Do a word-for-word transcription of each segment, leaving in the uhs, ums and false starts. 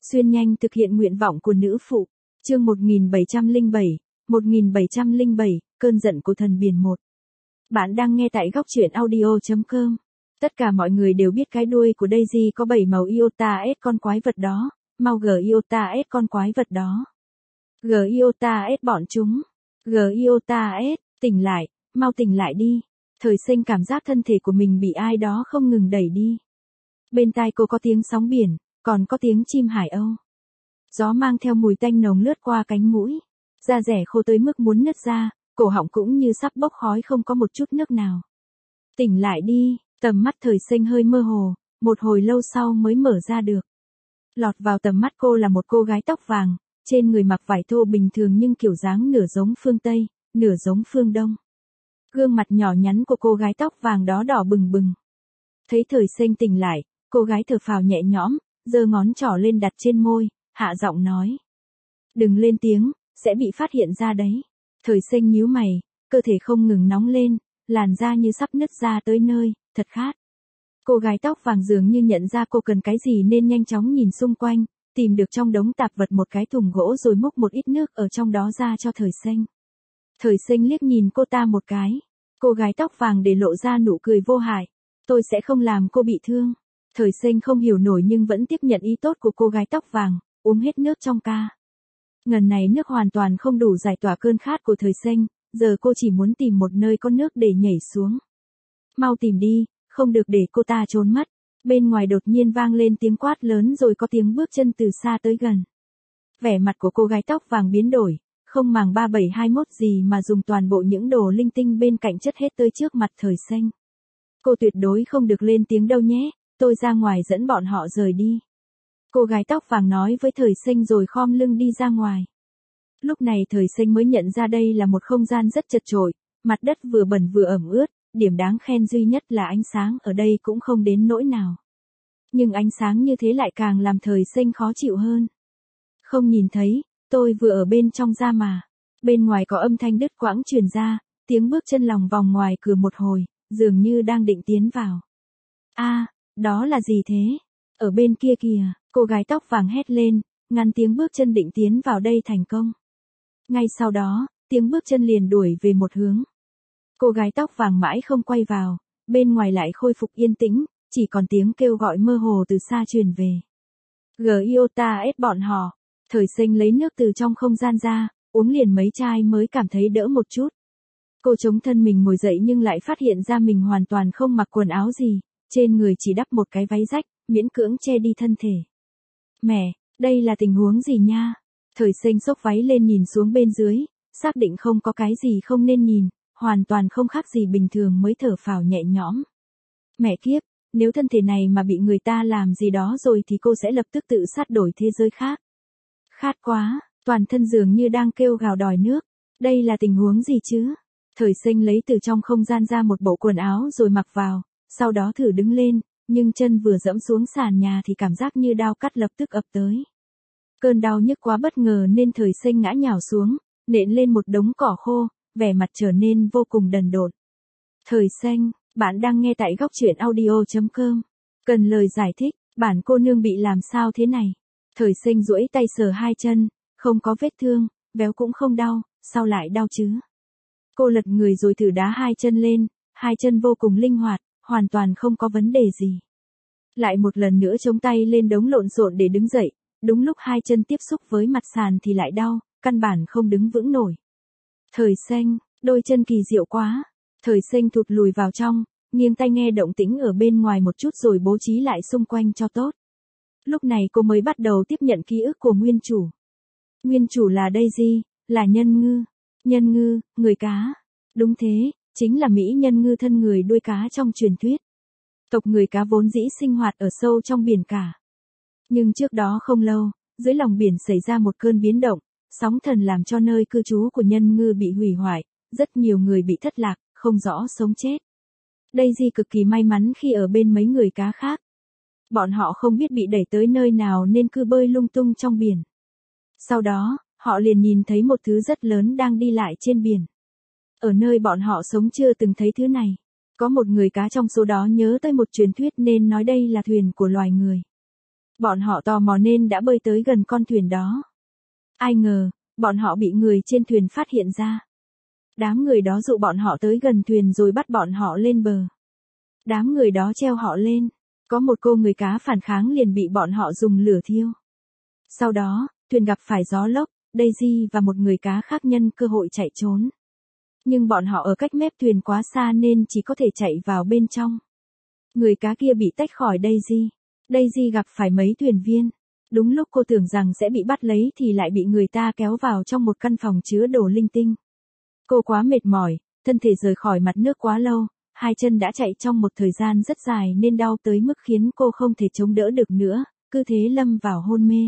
Xuyên nhanh thực hiện nguyện vọng của nữ phụ. Chương một nghìn bảy trăm lẻ bảy, một nghìn bảy trăm lẻ bảy, cơn giận của thần biển một. Bạn đang nghe tại góc truyện audio chấm com. Tất cả mọi người đều biết cái đuôi của Daisy có bảy màu iota S con quái vật đó, mau G iota S con quái vật đó. G iota S bọn chúng. G iota S, tỉnh lại, mau tỉnh lại đi. Thời sinh cảm giác thân thể của mình bị ai đó không ngừng đẩy đi. Bên tai cô có tiếng sóng biển, còn có tiếng chim hải âu. Gió mang theo mùi tanh nồng lướt qua cánh mũi. Da rẻ khô tới mức muốn nứt ra, cổ họng cũng như sắp bốc khói không có một chút nước nào. Tỉnh lại đi, tầm mắt thời sinh hơi mơ hồ, một hồi lâu sau mới mở ra được. Lọt vào tầm mắt cô là một cô gái tóc vàng, trên người mặc vải thô bình thường nhưng kiểu dáng nửa giống phương Tây, nửa giống phương Đông. Gương mặt nhỏ nhắn của cô gái tóc vàng đó đỏ bừng bừng. Thấy thời sinh tỉnh lại, cô gái thở phào nhẹ nhõm, giơ ngón trỏ lên đặt trên môi, hạ giọng nói. Đừng lên tiếng, sẽ bị phát hiện ra đấy. Thời sinh nhíu mày, cơ thể không ngừng nóng lên, làn da như sắp nứt ra tới nơi, thật khát. Cô gái tóc vàng dường như nhận ra cô cần cái gì nên nhanh chóng nhìn xung quanh, tìm được trong đống tạp vật một cái thùng gỗ rồi múc một ít nước ở trong đó ra cho thời sinh. Thời sinh liếc nhìn cô ta một cái. Cô gái tóc vàng để lộ ra nụ cười vô hại. Tôi sẽ không làm cô bị thương. Thời sinh không hiểu nổi nhưng vẫn tiếp nhận ý tốt của cô gái tóc vàng, uống hết nước trong ca. Ngần này nước hoàn toàn không đủ giải tỏa cơn khát của thời sinh, giờ cô chỉ muốn tìm một nơi có nước để nhảy xuống. Mau tìm đi, không được để cô ta trốn mất. Bên ngoài đột nhiên vang lên tiếng quát lớn rồi có tiếng bước chân từ xa tới gần. Vẻ mặt của cô gái tóc vàng biến đổi, không màng ba bảy hai mốt gì mà dùng toàn bộ những đồ linh tinh bên cạnh chất hết tới trước mặt thời sinh. Cô tuyệt đối không được lên tiếng đâu nhé, tôi ra ngoài dẫn bọn họ rời đi. Cô gái tóc vàng nói với thời sinh rồi khom lưng đi ra ngoài. Lúc này thời sinh mới nhận ra đây là một không gian rất chật chội, mặt đất vừa bẩn vừa ẩm ướt, điểm đáng khen duy nhất là ánh sáng ở đây cũng không đến nỗi nào. Nhưng ánh sáng như thế lại càng làm thời sinh khó chịu hơn. Không nhìn thấy, tôi vừa ở bên trong ra mà. Bên ngoài có âm thanh đứt quãng truyền ra, tiếng bước chân lòng vòng ngoài cửa một hồi, dường như đang định tiến vào. A, à, đó là gì thế? Ở bên kia kìa, cô gái tóc vàng hét lên, ngăn tiếng bước chân định tiến vào đây thành công. Ngay sau đó, tiếng bước chân liền đuổi về một hướng. Cô gái tóc vàng mãi không quay vào, bên ngoài lại khôi phục yên tĩnh, chỉ còn tiếng kêu gọi mơ hồ từ xa truyền về. G iota S bọn họ. Thời sinh lấy nước từ trong không gian ra, uống liền mấy chai mới cảm thấy đỡ một chút. Cô chống thân mình ngồi dậy nhưng lại phát hiện ra mình hoàn toàn không mặc quần áo gì, trên người chỉ đắp một cái váy rách, miễn cưỡng che đi thân thể. Mẹ, đây là tình huống gì nha? Thời sinh xốc váy lên nhìn xuống bên dưới, xác định không có cái gì không nên nhìn, hoàn toàn không khác gì bình thường mới thở phào nhẹ nhõm. Mẹ kiếp, nếu thân thể này mà bị người ta làm gì đó rồi thì cô sẽ lập tức tự sát đổi thế giới khác. Khát quá, toàn thân dường như đang kêu gào đòi nước. Đây là tình huống gì chứ? Thời sinh lấy từ trong không gian ra một bộ quần áo rồi mặc vào, sau đó thử đứng lên, nhưng chân vừa dẫm xuống sàn nhà thì cảm giác như đau cắt lập tức ập tới. Cơn đau nhức quá bất ngờ nên thời sinh ngã nhào xuống, nện lên một đống cỏ khô, vẻ mặt trở nên vô cùng đần độn. Thời sinh, bạn đang nghe tại góc truyện audio chấm com. Cần lời giải thích, bản cô nương bị làm sao thế này? Thời sinh duỗi tay sờ hai chân, không có vết thương, béo cũng không đau, sao lại đau chứ? Cô lật người rồi thử đá hai chân lên, hai chân vô cùng linh hoạt, hoàn toàn không có vấn đề gì. Lại một lần nữa chống tay lên đống lộn xộn để đứng dậy, đúng lúc hai chân tiếp xúc với mặt sàn thì lại đau, căn bản không đứng vững nổi. Thời sinh, đôi chân kỳ diệu quá. Thời sinh thụt lùi vào trong, nghiêng tai nghe động tĩnh ở bên ngoài một chút rồi bố trí lại xung quanh cho tốt. Lúc này cô mới bắt đầu tiếp nhận ký ức của nguyên chủ. Nguyên chủ là Daisy, là nhân ngư. Nhân ngư, người cá. Đúng thế, chính là mỹ nhân ngư thân người đuôi cá trong truyền thuyết. Tộc người cá vốn dĩ sinh hoạt ở sâu trong biển cả. Nhưng trước đó không lâu, dưới lòng biển xảy ra một cơn biến động, sóng thần làm cho nơi cư trú của nhân ngư bị hủy hoại, rất nhiều người bị thất lạc, không rõ sống chết. Daisy cực kỳ may mắn khi ở bên mấy người cá khác. Bọn họ không biết bị đẩy tới nơi nào nên cứ bơi lung tung trong biển. Sau đó, họ liền nhìn thấy một thứ rất lớn đang đi lại trên biển. Ở nơi bọn họ sống chưa từng thấy thứ này. Có một người cá trong số đó nhớ tới một truyền thuyết nên nói đây là thuyền của loài người. Bọn họ tò mò nên đã bơi tới gần con thuyền đó. Ai ngờ, bọn họ bị người trên thuyền phát hiện ra. Đám người đó dụ bọn họ tới gần thuyền rồi bắt bọn họ lên bờ. Đám người đó treo họ lên. Có một cô người cá phản kháng liền bị bọn họ dùng lửa thiêu. Sau đó, thuyền gặp phải gió lốc, Daisy và một người cá khác nhân cơ hội chạy trốn. Nhưng bọn họ ở cách mép thuyền quá xa nên chỉ có thể chạy vào bên trong. Người cá kia bị tách khỏi Daisy. Daisy gặp phải mấy thuyền viên. Đúng lúc cô tưởng rằng sẽ bị bắt lấy thì lại bị người ta kéo vào trong một căn phòng chứa đồ linh tinh. Cô quá mệt mỏi, thân thể rời khỏi mặt nước quá lâu, hai chân đã chạy trong một thời gian rất dài nên đau tới mức khiến cô không thể chống đỡ được nữa, cứ thế lâm vào hôn mê.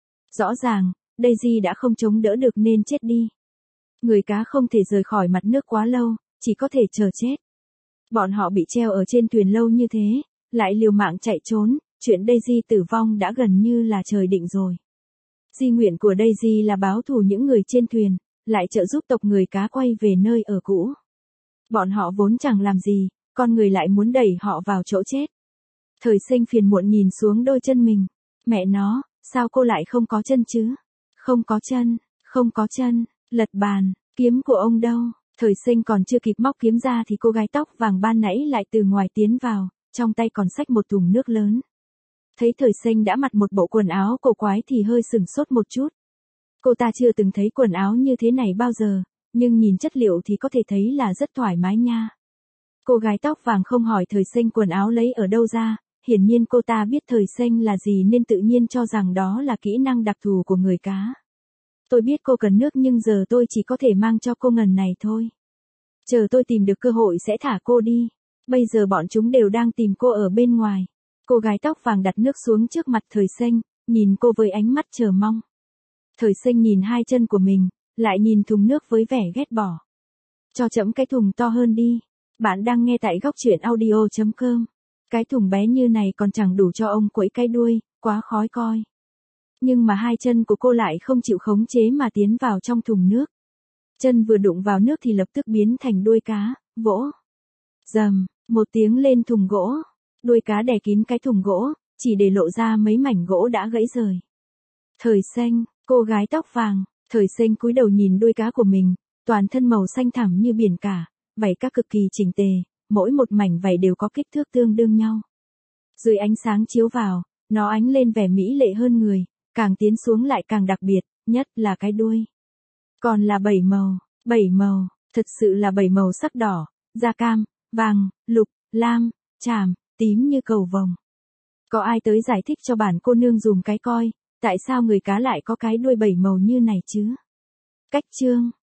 Rõ ràng, Daisy đã không chống đỡ được nên chết đi. Người cá không thể rời khỏi mặt nước quá lâu, chỉ có thể chờ chết. Bọn họ bị treo ở trên thuyền lâu như thế, lại liều mạng chạy trốn, chuyện Daisy tử vong đã gần như là trời định rồi. Di nguyện của Daisy là báo thù những người trên thuyền, lại trợ giúp tộc người cá quay về nơi ở cũ. Bọn họ vốn chẳng làm gì, con người lại muốn đẩy họ vào chỗ chết. Thời Sinh phiền muộn nhìn xuống đôi chân mình. Mẹ nó, sao cô lại không có chân chứ? Không có chân, không có chân, lật bàn, kiếm của ông đâu? Thời Sinh còn chưa kịp móc kiếm ra thì cô gái tóc vàng ban nãy lại từ ngoài tiến vào, trong tay còn xách một thùng nước lớn. Thấy Thời Sinh đã mặc một bộ quần áo cổ quái thì hơi sừng sốt một chút. Cô ta chưa từng thấy quần áo như thế này bao giờ, nhưng nhìn chất liệu thì có thể thấy là rất thoải mái nha. Cô gái tóc vàng không hỏi Thời Sinh quần áo lấy ở đâu ra, hiển nhiên cô ta biết Thời Sinh là gì nên tự nhiên cho rằng đó là kỹ năng đặc thù của người cá. Tôi biết cô cần nước nhưng giờ tôi chỉ có thể mang cho cô ngần này thôi. Chờ tôi tìm được cơ hội sẽ thả cô đi. Bây giờ bọn chúng đều đang tìm cô ở bên ngoài. Cô gái tóc vàng đặt nước xuống trước mặt Thời Sinh, nhìn cô với ánh mắt chờ mong. Thời Sinh nhìn hai chân của mình, lại nhìn thùng nước với vẻ ghét bỏ. Cho chẫm cái thùng to hơn đi. Bạn đang nghe tại góc truyện audio chấm com. Cái thùng bé như này còn chẳng đủ cho ông quẫy cái đuôi, quá khói coi. Nhưng mà hai chân của cô lại không chịu khống chế mà tiến vào trong thùng nước. Chân vừa đụng vào nước thì lập tức biến thành đuôi cá, vỗ. Rầm, một tiếng lên thùng gỗ. Đuôi cá đè kín cái thùng gỗ, chỉ để lộ ra mấy mảnh gỗ đã gãy rời. Thời Sinh, cô gái tóc vàng, Thời Sinh cúi đầu nhìn đuôi cá của mình, toàn thân màu xanh thẳm như biển cả, vảy cá cực kỳ chỉnh tề, mỗi một mảnh vảy đều có kích thước tương đương nhau. Dưới ánh sáng chiếu vào, nó ánh lên vẻ mỹ lệ hơn người, càng tiến xuống lại càng đặc biệt, nhất là cái đuôi. Còn là bảy màu, bảy màu, thật sự là bảy màu sắc đỏ, da cam, vàng, lục, lam, tràm, tím như cầu vồng. Có ai tới giải thích cho bản cô nương dùm cái coi, tại sao người cá lại có cái đuôi bảy màu như này chứ? Cách chương